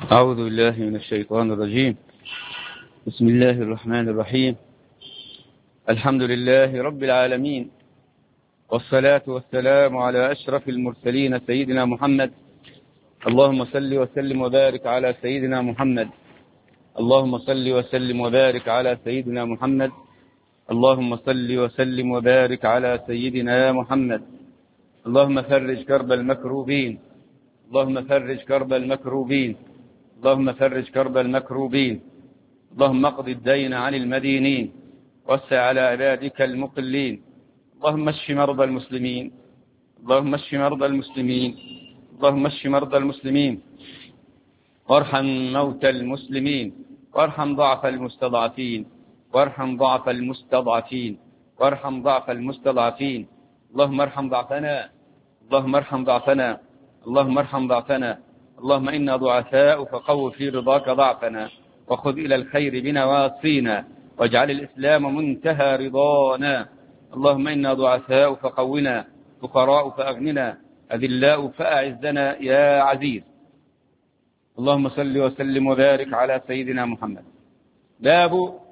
أعوذ بالله من الشيطان الرجيم. بسم الله الرحمن الرحيم. الحمد لله رب العالمين، والصلاة والسلام على أشرف المرسلين سيدنا محمد. اللهم صل وسلم وبارك على سيدنا محمد. اللهم صل وسلم وبارك على سيدنا محمد. اللهم صل وسلم وبارك على سيدنا محمد. اللهم فرج كرب المكروبين. اللهم فرج كرب المكروبين. اللهم فرج كرب المكروبين. اللهم اقض الدين عن المدينين، وسع على عبادك المقلين. اللهم اشف مرضى المسلمين. اللهم اشف مرضى المسلمين. اللهم اشف مرضى المسلمين، وارحم موتى المسلمين، وارحم ضعف المستضعفين، وارحم ضعف المستضعفين، وارحم ضعف المستضعفين. اللهم ارحم ضعفنا. اللهم ارحم ضعفنا. اللهم ارحم ضعفنا. اللهم إنا ضعفاء فقو في رضاك ضعفنا، وخذ إلى الخير بنواصينا، واجعل الإسلام منتهى رضانا. اللهم إنا ضعفاء فقونا، فقراء فأغننا، أذلاء فأعزنا يا عزيز. اللهم صل وسلم وبارك على سيدنا محمد. باب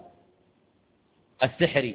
السحر.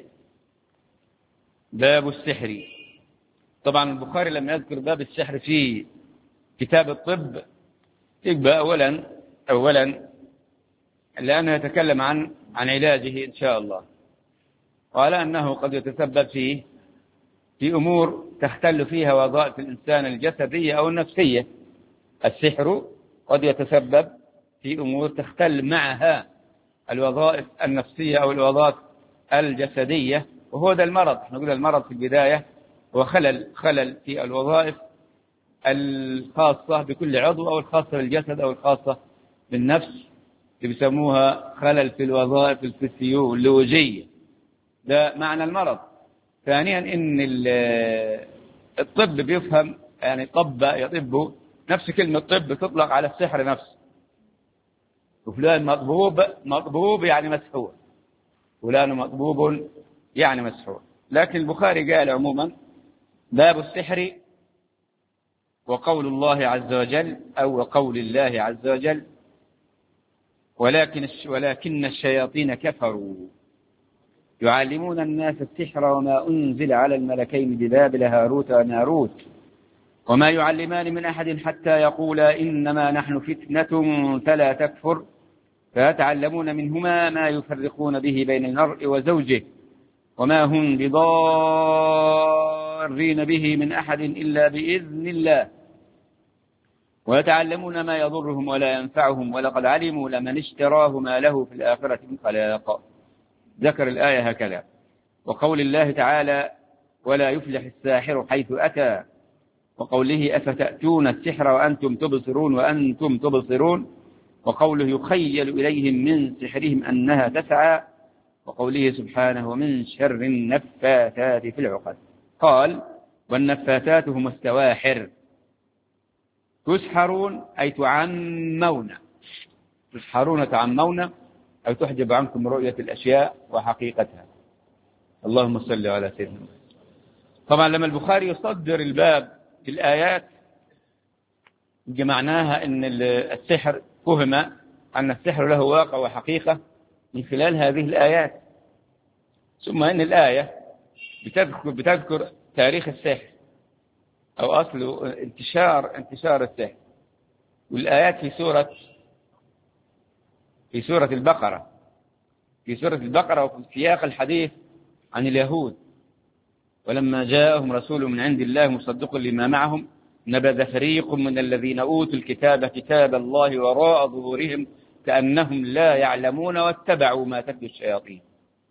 باب السحر. طبعا البخاري لما يذكر باب السحر في كتاب الطب يبقى أولا لأنه يتكلم عن علاجه إن شاء الله، وعلى أنه قد يتسبب فيه في أمور تختل فيها وظائف الإنسان الجسدية أو النفسية. السحر قد يتسبب في أمور تختل معها الوظائف النفسية أو الوظائف الجسدية، وهو ده المرض. نقول المرض في البداية هو خلل في الوظائف الخاصة بكل عضو، أو الخاصة بالجسد أو الخاصة بالنفس، اللي بيسموها خلل في الوظائف الفسيولوجية. ده معنى المرض. ثانيا إن الطب بيفهم يعني يطب، نفس كلمة طب تطلق على السحر نفسه. وفلان مطبوب يعني مسحور، فلان مطبوب يعني مسحور. لكن البخاري قال عموما باب السحر وقول الله عز وجل، أو وقول الله عز وجل: ولكن الشياطين كفروا يعلمون الناس السحر وما أنزل على الملكين ببابل هاروت وماروت وما يعلمان من أحد حتى يقولا إنما نحن فتنة فلا تكفر فيتعلمون منهما ما يفرقون به بين المرء وزوجه وما هم بضارين به من أحد إلا بإذن الله ويتعلمون ما يضرهم ولا ينفعهم ولقد علموا لمن اشتراه ما له في الآخرة من خلاق. ذكر الآية هكذا. وقول الله تعالى: ولا يفلح الساحر حيث أتى. وقوله: أفتأتون السحر وأنتم تبصرون. وقوله: يخيل إليهم من سحرهم أنها تسعى. وقوله سبحانه: ومن شر النفاثات في العقد. قال: والنفاثات هم السواحر. تسحرون أي تعمون. تسحرون تعمون أو تحجب عنكم رؤية الأشياء وحقيقتها. اللهم صل على سيدنا. طبعا لما البخاري يصدر الباب بالآيات معناها أن السحر فهم أن السحر له واقع وحقيقة من خلال هذه الآيات. ثم أن الآية بتذكر تاريخ السحر أو أصل انتشار السحر. والآيات في سورة البقرة وفي سياق الحديث عن اليهود: ولما جاءهم رسول من عند الله مصدق لما معهم نبذ فريق من الذين أوتوا الكتاب كتاب الله وراء ظهورهم كأنهم لا يعلمون واتبعوا ما تتلو الشياطين.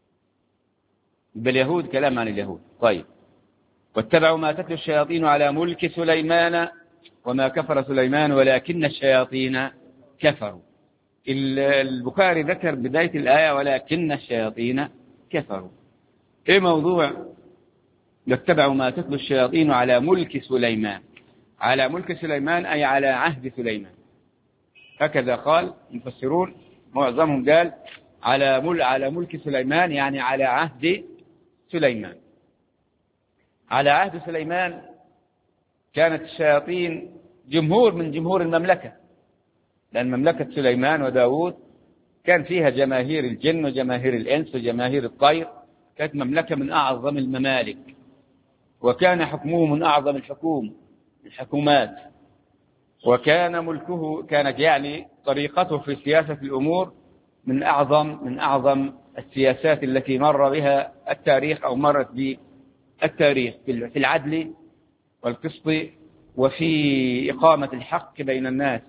باليهود كلام عن اليهود. طيب. واتبعوا ما تتلو الشياطين على ملك سليمان وما كفر سليمان ولكن الشياطين كفروا. البخاري ذكر بداية الآية ولكن الشياطين كفروا. ايه موضوع واتبعوا ما تتلو الشياطين على ملك سليمان؟ على ملك سليمان أي على عهد سليمان، هكذا قال المفسرون. معظمهم قال على ملك سليمان، يعني على عهد سليمان. على عهد سليمان كانت الشياطين جمهور من جمهور المملكة، لأن مملكة سليمان وداود كان فيها جماهير الجن وجماهير الإنس وجماهير الطير، كانت مملكة من أعظم الممالك، وكان حكمه من أعظم الحكومات، وكان ملكه كانت يعني طريقته في سياسة الأمور من أعظم السياسات التي مر بها التاريخ أو مرت بالتاريخ في العدل والقسط وفي إقامة الحق بين الناس.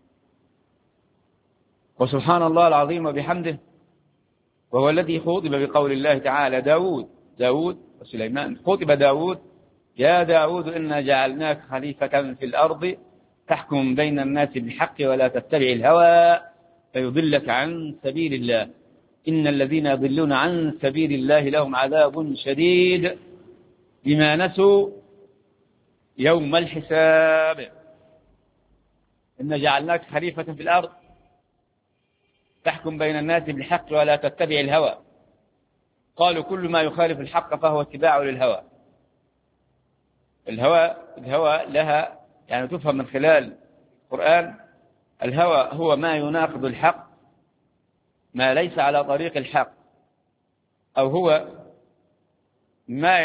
وسبحان الله العظيم وبحمده، وهو الذي خاطب بقول الله تعالى داود وسليمان. خاطب داود: يا داود إنا جعلناك خليفة في الأرض تحكم بين الناس بالحق ولا تتبع الهوى فيضلك عن سبيل الله إن الذين يضلون عن سبيل الله لهم عذاب شديد بما نسوا يوم الحساب. إنا جعلناك خليفة في الأرض تحكم بين الناس بالحق ولا تتبع الهوى. قالوا كل ما يخالف الحق فهو اتباع للهوى. الهوى لها يعني تفهم من خلال القرآن. الهوى هو ما يناقض الحق، ما ليس على طريق الحق، أو هو ما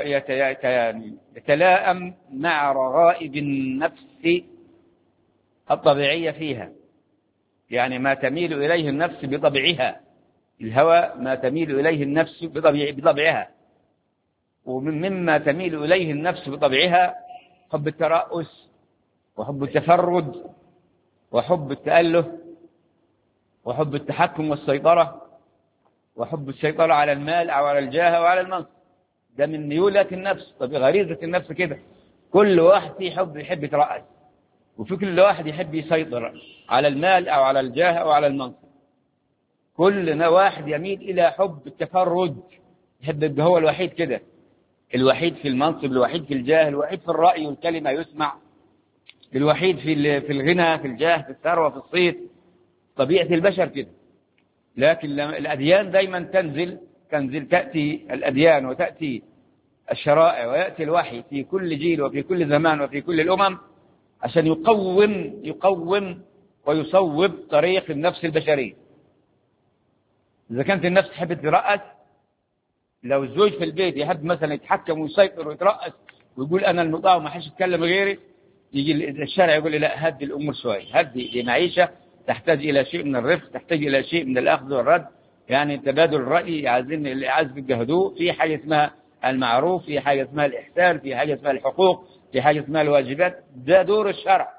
يتلائم مع رغائب النفس الطبيعية فيها، يعني ما تميل إليه النفس بطبعها. الهوى ما تميل إليه النفس بطبعها، ومما تميل إليه النفس بطبعها حب الترأس وحب التفرد وحب التأله وحب التحكم والسيطرة وحب السيطرة على المال أو على الجاه أو على المنصب. ده من ميولات النفس. طب غريزة النفس كده، كل واحد فيه يحب يترأس، وفي كل واحد يحب يسيطر على المال أو على الجاه أو على المنصب. كل واحد يميل إلى حب التفرد، يحب يبقى هو الوحيد كده، الوحيد في المنصب، الوحيد في الجاه، الوحيد في الرأي والكلمة يسمع، الوحيد في الغنى، في الجاه، في الثروة، في الصيت. طبيعة البشر كده. لكن الأديان دايما تنزل تأتي الأديان وتأتي الشرائع ويأتي الوحي في كل جيل وفي كل زمان وفي كل الأمم عشان يقوم ويصوب طريق النفس البشرية. إذا كانت النفس تحب تترأس، لو الزوج في البيت يحب مثلا يتحكم ويسيطر ويترأس ويقول أنا المطاع وما حدش يتكلم غيري، يجي الشارع يقول لي لا، هدي الأمور شوي، هدي معيشة تحتاج إلى شيء من الرفق، تحتاج إلى شيء من الأخذ والرد، يعني تبادل الرأي، عايزين الهدوء، في حاجة اسمها المعروف، في حاجة اسمها الإحسان، في حاجة اسمها الحقوق، في حاجة اسمها الواجبات. ده دور الشرع.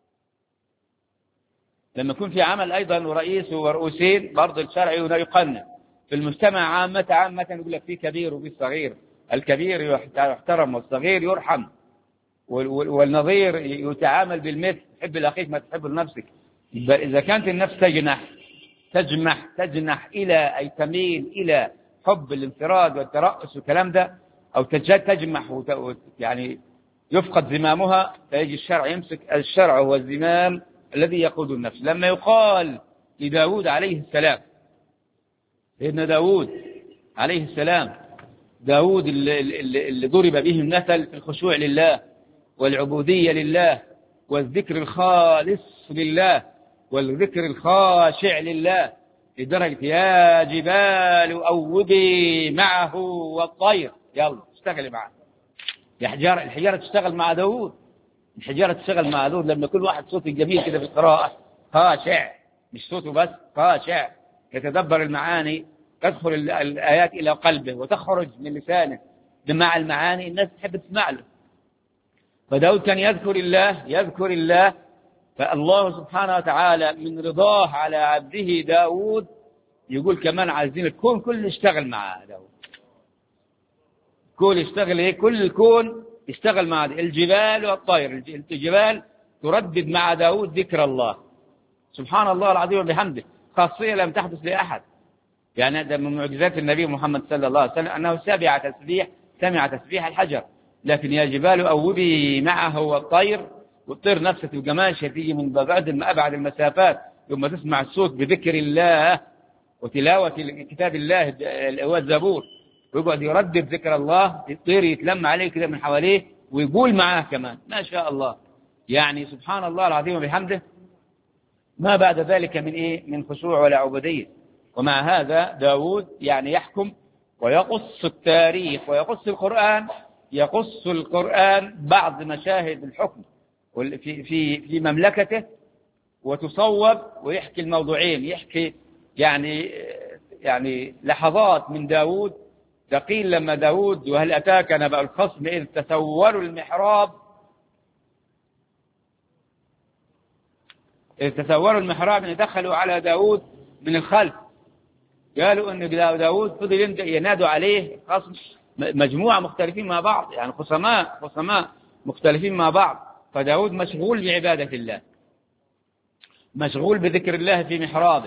لما يكون في عمل أيضا ورئيس ورؤوسين برضه الشرع يقنن. في المجتمع عامة يقول لك في كبير وفي صغير، الكبير يحترم والصغير يرحم، والنظير يتعامل بالمثل، تحب لأخيك ما تحب لنفسك. إذا كانت النفس تجنح إلى أي تميل إلى حب الانفراد والترأس والكلام ده، أو تجمح يعني يفقد زمامها، فيجي الشرع يمسك. الشرع هو الزمام الذي يقود النفس. لما يقال لداود عليه السلام، سيدنا داود عليه السلام، داود اللي ضرب به المثل في الخشوع لله والعبودية لله والذكر الخالص لله والذكر الخاشع لله، لدرجة يا جبال أوبي معه والطير، يلا اشتغلي معه. الحجارة تشتغل مع داود، الحجارة تشتغل مع داود. لما كل واحد صوته جميل كده في القراءة، خاشع، مش صوته بس، خاشع، يتدبر المعاني، تدخل الآيات إلى قلبه وتخرج من لسانه مع المعاني، الناس تحب تسمع له. فداود كان يذكر الله. فالله سبحانه وتعالى من رضاه على عبده داود يقول كمان عايزين الكون كله يشتغل مع داود. كل يشتغل ايه؟ كل الكون يشتغل مع الجبال والطير. الجبال تردد مع داود ذكر الله. سبحان الله العظيم وبحمده، خاصية لم تحدث لأحد. يعني هذا من معجزات النبي محمد صلى الله عليه وسلم أنه سمع تسبيح الحجر. لكن يا جبال أوبي معه والطير، والطير نفسه تبقى ماشية تيجي من أبعد المسافات، ثم تسمع الصوت بذكر الله وتلاوة كتاب الله اللي هو الزبور، ويقعد يردد ذكر الله، الطير يتلم عليه كده من حواليه ويقول معاه كمان، ما شاء الله. يعني سبحان الله العظيم وبحمده. ما بعد ذلك من إيه؟ من خشوع ولا عبودية. ومع هذا داود يعني يحكم ويقص التاريخ ويقص القرآن، يقص القرآن بعض مشاهد الحكم في مملكته وتصوب، ويحكي الموضوعين، يحكي يعني لحظات من داود. تقيل لما داود وهل أتاك نبأ الخصم إذ تسوروا المحراب، إن دخلوا على داود من الخلف، قالوا أن داود فضل ينادوا عليه خصم مجموعة مختلفين مع بعض، يعني خصماء مختلفين مع بعض. فداود مشغول بعبادة الله، مشغول بذكر الله في محرابه،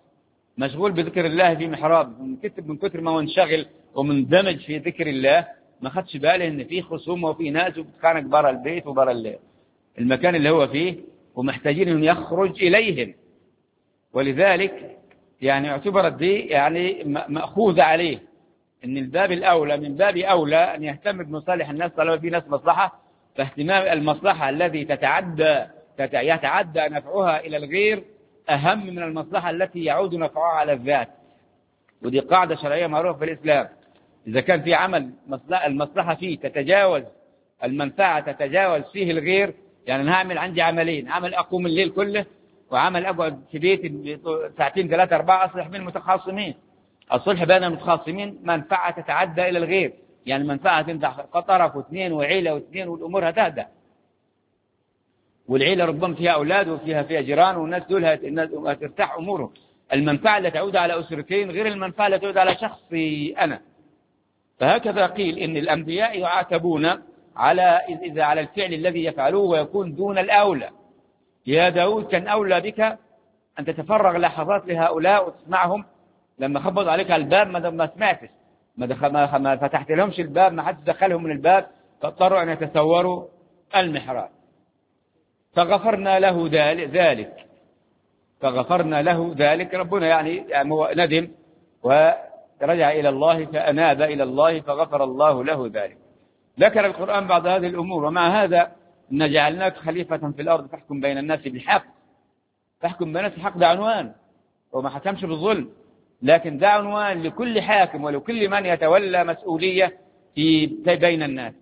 من كتر ما هو انشغل ومندمج في ذكر الله ما خدش باله ان في خصومه وفي ناس وبتخانق برا البيت وبرا المكان اللي هو فيه، ومحتاجين ان يخرج اليهم. ولذلك يعني اعتبرت دي يعني مأخوذة عليه، ان من باب اولى ان يهتم بمصالح الناس طالما في ناس مصلحة. فاهتمام المصلحة الذي يتعدى نفعها الى الغير اهم من المصلحة التي يعود نفعها على الذات. ودي قاعدة شرعية معروفة في الإسلام. إذا كان في عمل المصلحة فيه تتجاوز المنفعة، تتجاوز فيه الغير، يعني أنا هعمل عندي عملين، عمل أقوم الليل كله، وعمل أقعد في بيتي ساعتين 3 4 أصلح بين المتخاصمين. الصلح بين المتخاصمين منفعة تتعدى إلى الغير، يعني منفعة تنفع طرف واثنين وعيلة واثنين والأمور هتهدى. والعيلة ربما فيها أولاد وفيها جيران، والناس دول هترتاح أمورهم. المنفعة التي تعود على أسرتين غير المنفعة التي تعود على شخصي أنا. فهكذا قيل إن الأنبياء يعاتبون على الفعل الذي يفعلوه ويكون دون الأولى. يا داود كان أولى بك أن تتفرغ لحظات لهؤلاء وتسمعهم. لما خبط عليك على الباب ما سمعتش، ما فتحت لهمش الباب، ما حد دخلهم من الباب، فاضطروا أن يتسوروا المحراب. فغفرنا له ذلك. ربنا يعني ندم ورجع إلى الله، فأناب إلى الله فغفر الله له ذلك. ذكر القرآن بعض هذه الأمور. ومع هذا إن جعلناك خليفة في الأرض فاحكم بين الناس بالحق. فاحكم بين الناس بالحق ده عنوان، وما حكمش بالظلم، لكن ده عنوان لكل حاكم ولكل من يتولى مسؤولية بين الناس.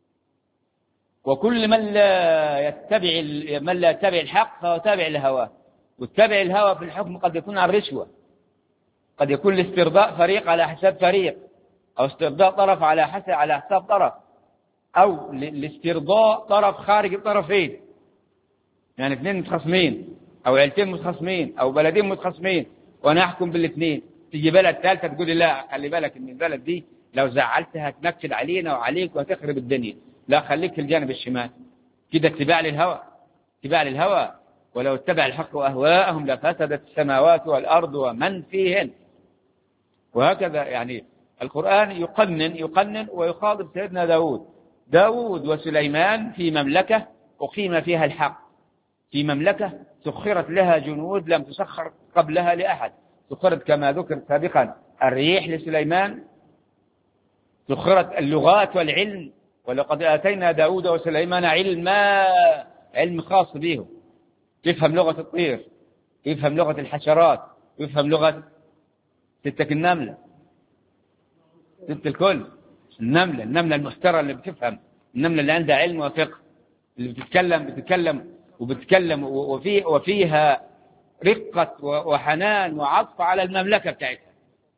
وكل من لا يتبع الحق فهو تابع لهواه. واتبع الهوى في الحكم قد يكون عن رشوة، قد يكون لاسترضاء فريق على حساب فريق، أو استرضاء طرف على حساب طرف، أو لاسترضاء طرف خارج الطرفين، يعني 2 متخاصمين أو عيلتين متخاصمين أو بلدين متخاصمين وأنا أحكم بالاثنين. تيجي بلد ثالثة تقول لي لا، خلي بالك إن البلد دي لو زعلتها تنكد علينا وعليك وتخرب الدنيا، لا خليك في الجانب الشمال. كده اتباع للهوى. ولو اتبع الحق أهواءهم لفسدت السماوات والأرض ومن فيهن. وهكذا يعني القرآن يقنن ويخاطب سيدنا داود وسليمان في مملكة أقيم فيها الحق، في مملكة سخرت لها جنود لم تسخر قبلها لأحد. سخرت كما ذكر سابقا الريح لسليمان، سخرت اللغات والعلم. ولقد آتينا داود وسليمان علم خاص بهم، يفهم لغة الطير، يفهم لغة الحشرات، يفهم لغة ستة النملة، ست الكل. النملة المحترة اللي بتفهم، النملة اللي عندها علم وفقه، اللي بتتكلم وفيها رقة وحنان وعطف على المملكة بتاعتها.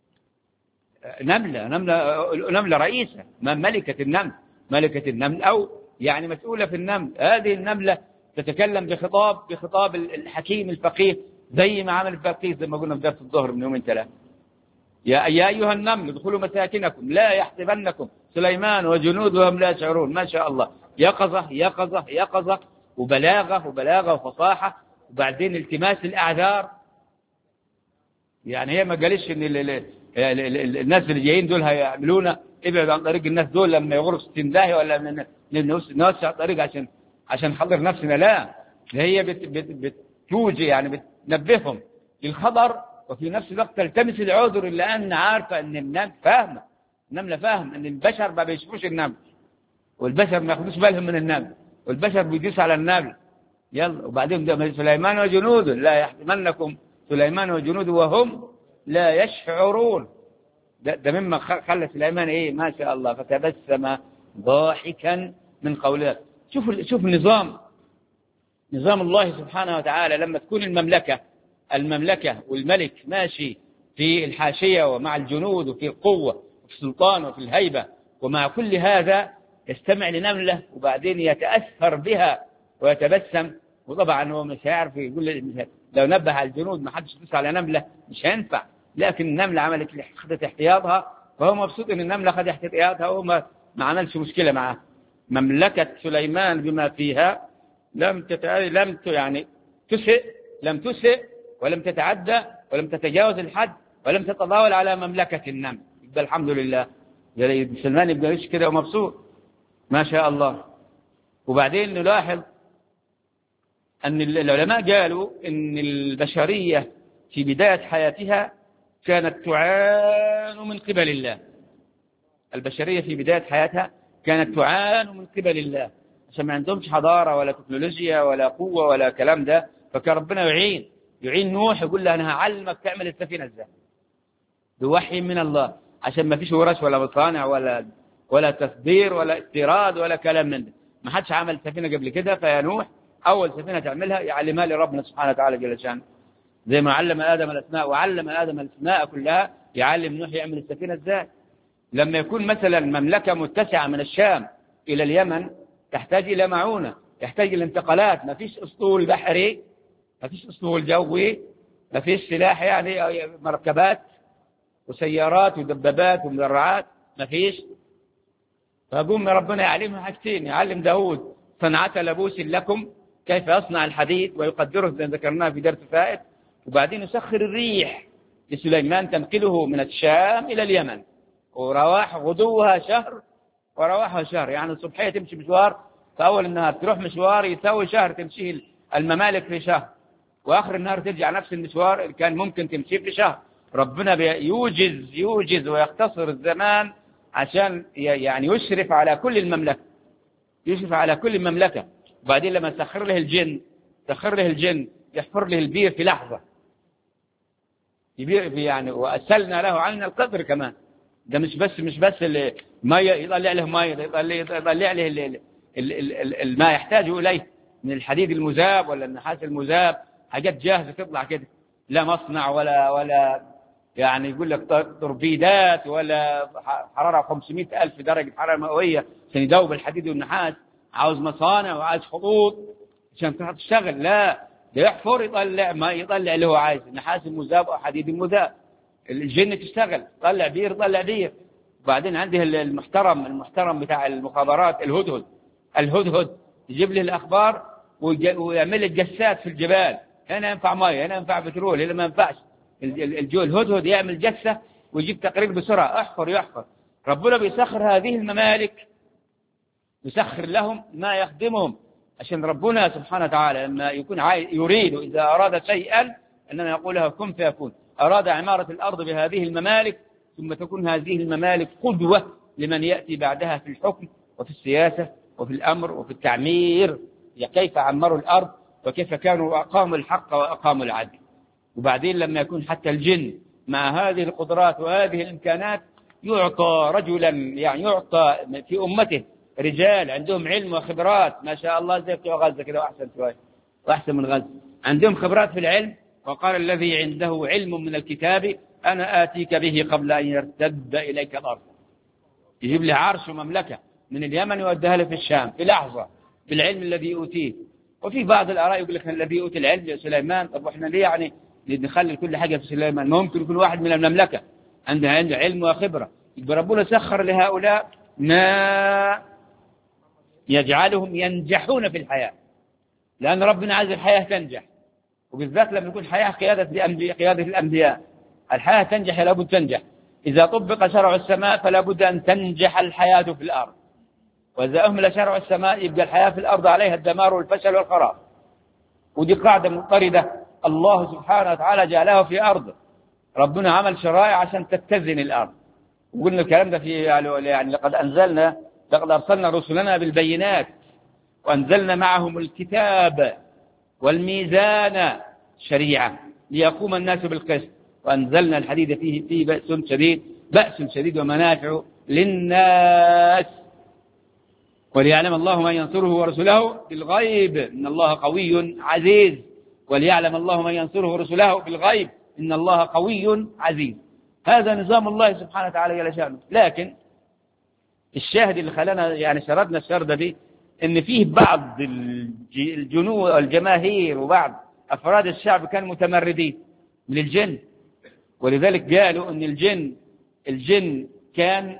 نملة رئيسة، ملكة النمل أو يعني مسؤولة في النمل. هذه النملة تتكلم بخطاب الحكيم الفقيه، زي ما عمل الفقيه زي ما قلنا في درس الظهر من يومين 3. يا أيها النمل ادخلوا مساكنكم لا يحسبنكم سليمان وجنودهم لا يشعرون. ما شاء الله، يقظة وبلاغة وفصاحة، وبعدين التماس الأعذار. يعني هي ما قالش إن الناس اللي جايين دول هيعملونا ابعد عن طريق الناس دول لما يغرق 60 داهية، ولا نوسع الطريق عشان خطر نفسنا. لا، هي بتوجي يعني بتنبههم للخطر، وفي نفس الوقت تلتمس العذر، إلا أن عارفة أن النملة فاهم أن البشر ما بيشوفوش النمل، والبشر ما ياخدوش بالهم من النمل، والبشر بيدوس على النمل. يلا. وبعدين ده سليمان وجنوده لا يحطمنكم سليمان وجنوده وهم لا يشعرون. ده مما خلى سليمان إيه ما شاء الله فتبسم ضاحكا من قوله. شوف نظام الله سبحانه وتعالى لما تكون المملكة والملك ماشي في الحاشية ومع الجنود وفي القوة وفي السلطان وفي الهيبة، ومع كل هذا يستمع لنملة وبعدين يتأثر بها ويتبسم. وطبعا هو مش هيعرف يقول لو نبه على الجنود ما حدش يدوس على نملة مش هينفع، لكن النملة خدت احتياطها، فهو مبسوط ان النملة خدت احتياطها وهو ما عملش مشكلة معاه. مملكة سليمان بما فيها لم تسئ ولم تتعدى ولم تتجاوز الحد ولم تتطاول على مملكة النمل. يبقى الحمد لله سليمان يبقى يعيش كده ومبسوط ما شاء الله. وبعدين نلاحظ أن العلماء قالوا أن البشرية في بداية حياتها كانت تعاني من قبل الله. البشرية في بداية حياتها كانت تعاني من قبل الله عشان ما عندهمش حضارة ولا تكنولوجيا ولا قوة ولا كلام ده، فكان ربنا يعين نوح يقول له أنا هعلمك تعمل السفينة ازاي بوحي من الله، عشان ما فيش ورش ولا مصانع ولا تصدير ولا استيراد ولا كلام من ده. ما حدش عمل سفينة قبل كده، فيا نوح أول سفينة تعملها يعلمها لربنا سبحانه وتعالى جل شانه، زي ما علم آدم الأسماء وعلم آدم الأسماء كلها يعلم نوح يعمل السفينة ازاي. لما يكون مثلا مملكة متسعة من الشام إلى اليمن تحتاج إلى معونة، يحتاج إلى انتقالات، ما فيش أسطول بحري، ما فيش أسطول جوي، ما فيش سلاح يعني مركبات وسيارات ودبابات ومدرعات ما فيش. فقوم ربنا يعلمها حاجتين، يعلم داود صنعة لبوس لكم كيف يصنع الحديد ويقدره زي ذكرناه في درس فائت، وبعدين يسخر الريح لسليمان تنقله من الشام إلى اليمن، ورواح غدوها شهر ورواحها شهر، يعني الصبحية تمشي مشوار فأول النهار تروح مشوار يساوي شهر تمشيه الممالك في شهر، وآخر النهار ترجع نفس المشوار اللي كان ممكن تمشيه في شهر. ربنا يوجز ويختصر الزمان عشان يعني يشرف على كل المملكة. وبعدين لما سخر له الجن يحفر له البير في لحظة، يعني وأسلنا له عين القدر كمان. ده مش بس الماء يطلع له ماء، يطلع له ما يحتاجه إليه من الحديد المذاب ولا النحاس المذاب، حاجات جاهزة تطلع كده، لا مصنع ولا يعني يقول لك توربيدات ولا حرارة 500,000 درجة حرارة مئوية عشان يذوب الحديد والنحاس، عاوز مصانع وعاوز خطوط عشان تشتغل. لا ده يحفر يطلع ما يطلع اللي هو عايز، النحاس المذاب أو حديد المذاب. الجن تشتغل طلع بير. وبعدين عنده المحترم بتاع المخابرات الهدهد يجيب له الأخبار ويعمل الجسات في الجبال، هنا ينفع مية هنا ينفع بترول هنا ما ينفعش. الهدهد يعمل جسة ويجيب تقرير بسرعة، يحفر. ربنا بيسخر هذه الممالك، يسخر لهم ما يخدمهم، عشان ربنا سبحانه وتعالى لما يكون يريد إذا أراد شيئا أننا يقول له كن فيكون. أراد عمارة الأرض بهذه الممالك ثم تكون هذه الممالك قدوة لمن يأتي بعدها في الحكم وفي السياسة وفي الأمر وفي التعمير، كيف عمروا الأرض وكيف كانوا أقاموا الحق وأقاموا العدل. وبعدين لما يكون حتى الجن مع هذه القدرات وهذه الإمكانات يعطى رجلا، يعني يعطى في أمته رجال عندهم علم وخبرات ما شاء الله زي بتوع غزة كده وأحسن شوية وأحسن من غزة، عندهم خبرات في العلم. وقال الذي عنده علم من الكتاب أنا آتيك به قبل أن يرتد إليك الأرض، يجيب له عرش ومملكة من اليمن يوديها له في الشام في لحظة بالعلم الذي أوتيه. وفي بعض الآراء يقول لك الذي أوتي العلم لسليمان، طب وإحنا ليه يعني نخلي كل حاجة في سليمان؟ ممكن يكون واحد من المملكة عنده علم وخبرة، يبقى ربنا سخر لهؤلاء ما يجعلهم ينجحون في الحياة، لأن ربنا عايز الحياة تنجح، وبالذات لما يكون حياة قيادة الأنبياء. الحياة تنجح لابد تنجح، إذا طبق شرع السماء فلا بد أن تنجح الحياة في الأرض، وإذا أهمل شرع السماء يبقى الحياة في الأرض عليها الدمار والفشل والخراب. ودي قاعدة مضطردة الله سبحانه وتعالى جعلها في أرضه. ربنا عمل شرائع عشان تتزن الأرض، وقلنا الكلام ده في يعني لقد أرسلنا رسلنا بالبينات وأنزلنا معهم الكتاب والميزان شريعة ليقوم الناس بالقسط، وأنزلنا الحديد فيه بأس شديد ومنافع للناس، وليعلم الله من ينصره ورسله بالغيب إن الله قوي عزيز. وليعلم الله من ينصره ورسله بالغيب إن الله قوي عزيز. هذا نظام الله سبحانه وتعالى جل شأنه. لكن الشاهد اللي خلانا يعني شردنا الشرده دي ان فيه بعض الجنود والجماهير وبعض افراد الشعب كانوا متمردين من الجن، ولذلك قالوا ان الجن كان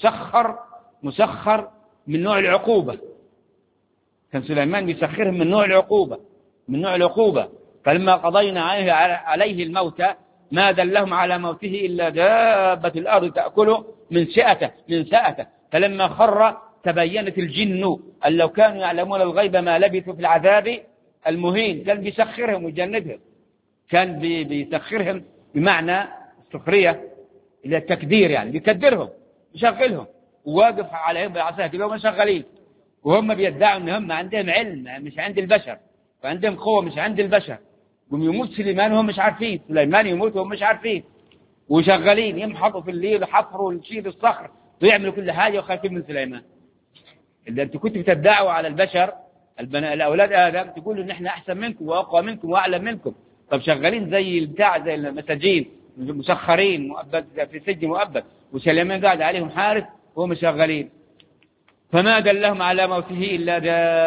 مسخر من نوع العقوبة. كان سليمان بيسخرهم من نوع العقوبة. فلما قضينا عليه الموت ما دلهم على موته إلا دابة الأرض تأكل من سأته فلما خر تبينت الجن أن لو كانوا يعلمون الغيب ما لبثوا في العذاب المهين. كان بيسخرهم ويجندهم، كان بيسخرهم بمعنى السخرية إلى التكدير، يعني بيكدرهم يشغلهم وواقف عليهم بالعصاية كده وهم شغالين، وهم بيدعوا ان هم عندهم علم مش عند البشر، وعندهم قوة مش عند البشر. يموت سليمان وهم مش عارفين، سليمان يموت وهم مش عارفين، وشغالين يمحطوا في الليل وحفروا ويشيلوا الصخر ويعملوا كل حاجة وخايفين من سليمان. إذا أنتوا كنتوا بتدعوا على البشر الأولاد آدم تقولوا إن إحنا أحسن منكم وأقوى منكم وأعلم منكم، طب شغالين زي المساجين مسخرين مؤبد في سجن مؤبد، وسليمان قاعد عليهم حارس وهم شغالين. فما دلهم على موته إلا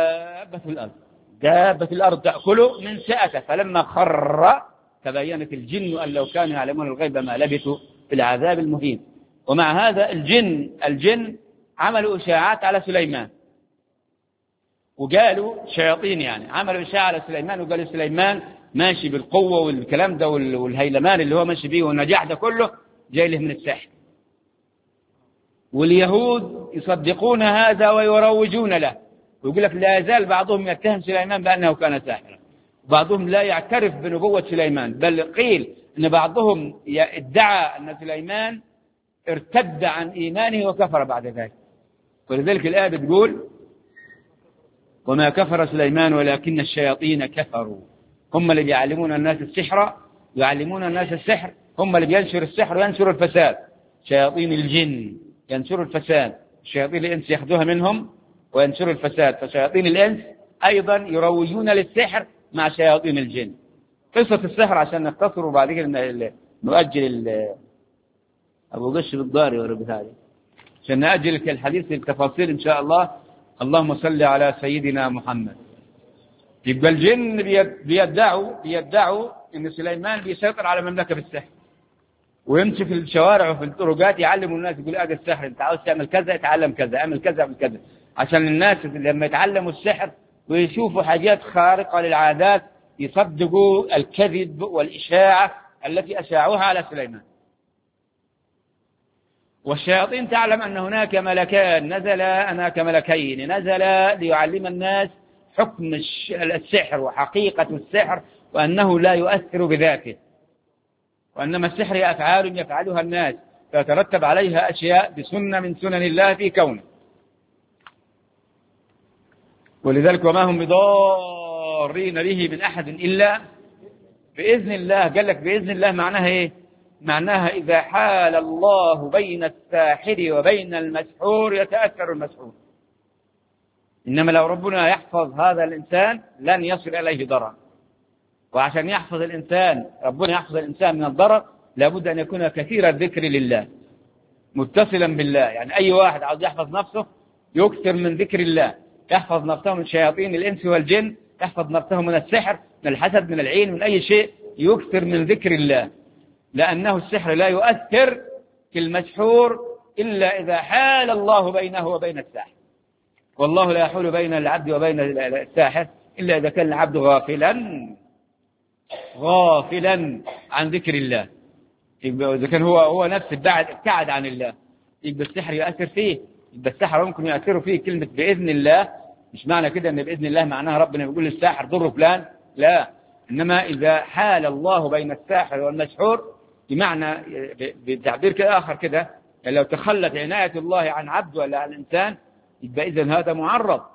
دابة الأرض تأكل من سأته فلما خر تبينت الجن أن لو كانوا يعلمون الغيب ما لبثوا في العذاب المهين. ومع هذا الجن عملوا إشاعات على سليمان، وقالوا شياطين يعني عملوا إشاعة على سليمان، وقالوا سليمان ماشي بالقوة والكلام ده والهيلمان اللي هو ماشي بيه والنجاح ده كله جاي له من السحر. واليهود يصدقون هذا ويروجون له، ويقول لك لا يزال بعضهم يتهم سليمان بأنه كان ساحرا، وبعضهم لا يعترف بنبوة سليمان، بل قيل أن بعضهم ادعى أن سليمان ارتد عن إيمانه وكفر بعد ذلك. ولذلك الآية بتقول وما كفر سليمان ولكن الشياطين كفروا، هم اللي بيعلمون الناس السحر يعلمون الناس السحر، هم اللي بينشر السحر وينشر الفساد. شياطين الجن ينشر الفساد، شياطين الإنس يأخذوها منهم وينشر الفساد، فشياطين الإنس أيضا يروجون للسحر مع شياطين الجن. قصة السحر عشان نختصر وبعد كده نؤجل أبو غش بالضاري وربثالي عشان نأجل الحديث للتفاصيل إن شاء الله. اللهم صل على سيدنا محمد. يبقى الجن بيدعوا إن سليمان بيسيطر على المملكة بالسحر، ويمشي في الشوارع وفي الطرقات يعلم الناس، يقول هذا السحر انت عاوز تعمل كذا اتعلم كذا، اعمل كذا اعمل كذا، عشان الناس لما يتعلموا السحر ويشوفوا حاجات خارقة للعادات يصدقوا الكذب والإشاعة التي أشاعوها على سليمان. والشياطين تعلم أن هناك ملكان هناك ملكين نزل ليعلم الناس حكم السحر وحقيقة السحر، وأنه لا يؤثر بذاته، وأنما السحر أفعال يفعلها الناس فيترتب عليها أشياء بسنة من سنن الله في كونه. ولذلك وما هم بضارين به من أحد إلا بإذن الله. قال لك بإذن الله معناها إيه؟ معناها إذا حال الله بين الساحر وبين المسحور يتأثر المسحور، إنما لو ربنا يحفظ هذا الإنسان لن يصل إليه ضرر. وعشان يحفظ الإنسان ربنا يحفظ الإنسان من الضرر لابد أن يكون كثير الذكر لله متصلا بالله. يعني أي واحد عاوز يحفظ نفسه يكثر من ذكر الله، يحفظ نفسه من شياطين الإنس والجن، يحفظ نفسه من السحر من الحسد من العين من أي شيء، يكثر من ذكر الله، لأنه السحر لا يؤثر في المسحور إلا إذا حال الله بينه وبين الساحر، والله لا يحول بين العبد وبين الساحر إلا إذا كان العبد غافلا عن ذكر الله. إذا كان هو نفسه ابتعد عن الله يبقى السحر يؤثر فيه، يبقى السحر ممكن يؤثر فيه. كلمة بإذن الله مش معنى كده أن بإذن الله معناها ربنا يقول للساحر ضر فلان، لا، إنما إذا حال الله بين الساحر والمسحور بمعنى بتعبير كده آخر كده، يعني لو تخلت عناية الله عن عبد ولا عن إنسان يبقى إذن هذا معرض،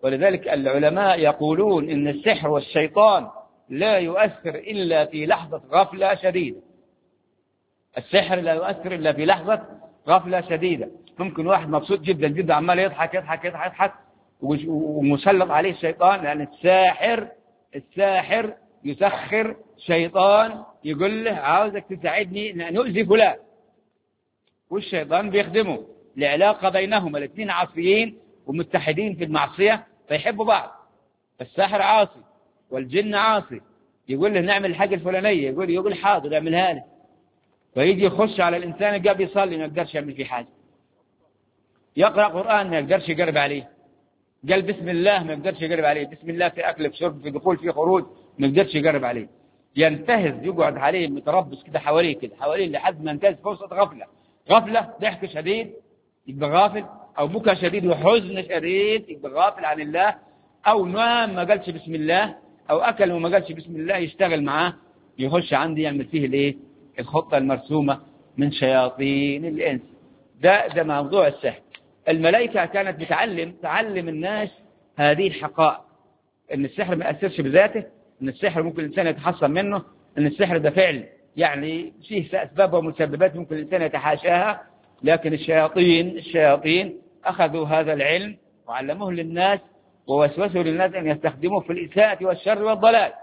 ولذلك العلماء يقولون إن السحر والشيطان لا يؤثر إلا في لحظة غفلة شديدة. السحر لا يؤثر إلا في لحظة غفلة شديدة. ممكن واحد مبسوط جدا جدا عمال يضحك يضحك يضحك يضحك ومسلط عليه الشيطان، لأن الساحر يسخر شيطان يقول له عاوزك تساعدني أن نؤذي فلان، والشيطان بيخدمه لعلاقة بينهما، الاثنين عاصيين ومتحدين في المعصية فيحبوا بعض. الساحر عاصي والجن عاصي، يقول له نعمل الحاجة الفلانية، يقول حاضر اعملها لي، فيجي يخش على الإنسان القلب يصلي ما يقدرش يعمل فيه حاجة، يقرأ قرآن ما يقدرش يقرب عليه، قال بسم الله ما يقدرش يقرب عليه، بسم الله في أكل في شرب في دخول في خروج ما يقدرش يقرب عليه، ينتهز يقعد عليه متربص كده حواليه لحد ما انتهز فرصة غفلة ضحك شديد يبقى غافل، أو بكى شديد وحزن شديد يبقى غافل عن الله، أو نام ما قالش بسم الله، أو أكل وما قالش بسم الله، يشتغل معاه يخش عندي يعمل فيه الايه الخطة المرسومة من شياطين الإنس. ده موضوع السحر. الملائكة كانت تعلم الناس هذه الحقائق، ان السحر ما يأثرش بذاته، ان السحر ممكن الإنسان يتحصن منه، ان السحر ده فعل يعني فيه أسباب ومسببات ممكن الإنسان يتحاشاها، لكن الشياطين أخذوا هذا العلم وعلموه للناس ووسوسوا للناس أن يستخدموه في الإساءة والشر والضلال.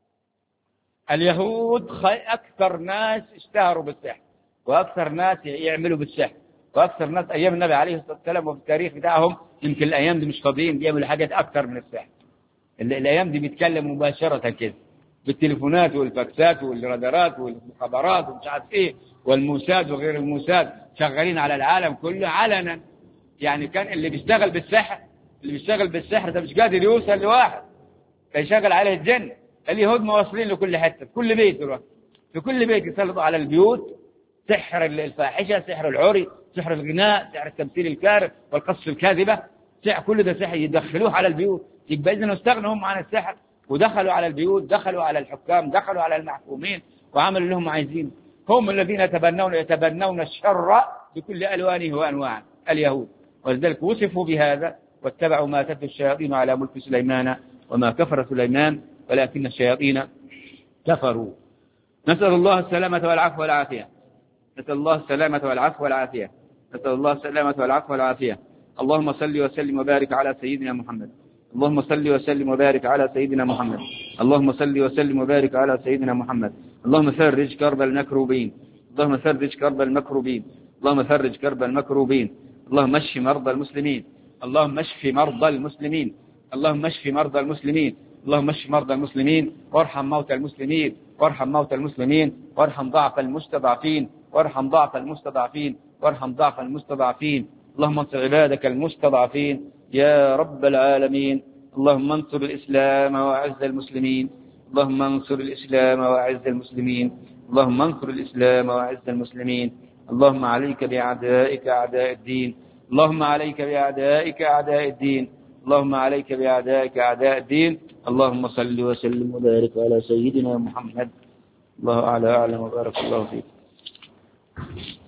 اليهود أكثر ناس اشتهروا بالسحر، وأكثر ناس يعملوا بالسحر، وأكثر ناس أيام النبي عليه الصلاة والسلام وفي التاريخ بتاعهم يمكن الأيام دي مش فاضيين بيعملوا حاجات أكثر من السحر. الأيام دي بيتكلموا مباشرة كده بالتليفونات والفاكسات والرادارات والمخابرات ومش عارف إيه والموساد وغير الموساد شغالين على العالم كله علنا. يعني كان اللي بيشتغل بالسحر ده مش قادر يوصل لواحد فيشغل عليه الجن. اليهود مواصلين لكل حتة، في كل بيت دلوقتي، في كل بيت يسلطوا على البيوت سحر الفاحشة، سحر العري، سحر الغناء، سحر التمثيل الكاذب والقصص الكاذبة، كل ده سحر يدخلوه على البيوت. يبقى إذن استغنوا هم عن السحر ودخلوا على البيوت، دخلوا على الحكام، دخلوا على المحكومين وعملوا اللي هم عايزين. هم الذين يتبنون الشر بكل ألوانه وأنواعه اليهود، ولذلك وصفوا بهذا واتبعوا ما تتلو الشياطين على ملك سليمان وما كفر سليمان ولكن الشياطين كفروا. نسأل الله السلامة والعفو والعافية، نسأل الله السلامة والعفو والعافية، نسأل الله السلامة والعفو والعافية. اللهم صل وسلم وبارك على سيدنا محمد، اللهم صل وسلم وبارك على سيدنا محمد، اللهم صل وسلم وبارك على سيدنا محمد. اللهم فرج كرب المكروبين، اللهم فرج كرب المكروبين، اللهم فرج كرب المكروبين. اللهم اشف مرضى المسلمين، اللهم اشف مرضى المسلمين، اللهم اشف مرضى المسلمين، اللهم اشف مرضى المسلمين، وارحم موتى المسلمين، وارحم موتى المسلمين، وارحم ضعف المستضعفين، وارحم ضعف المستضعفين، وارحم ضعف المستضعفين. اللهم انصر عبادك المستضعفين يا رب العالمين. اللهم انصر الإسلام وأعز المسلمين، اللهم انصر الإسلام وأعز المسلمين، اللهم انصر الإسلام وأعز المسلمين. اللهم عليك بأعدائك أعداء الدين، اللهم عليك بأعدائك أعداء الدين، اللهم عليك بأعدائك أعداء الدين. اللهم صل وسلم وبارك على سيدنا محمد. الله أعلى أعلم وبارك الله فيك.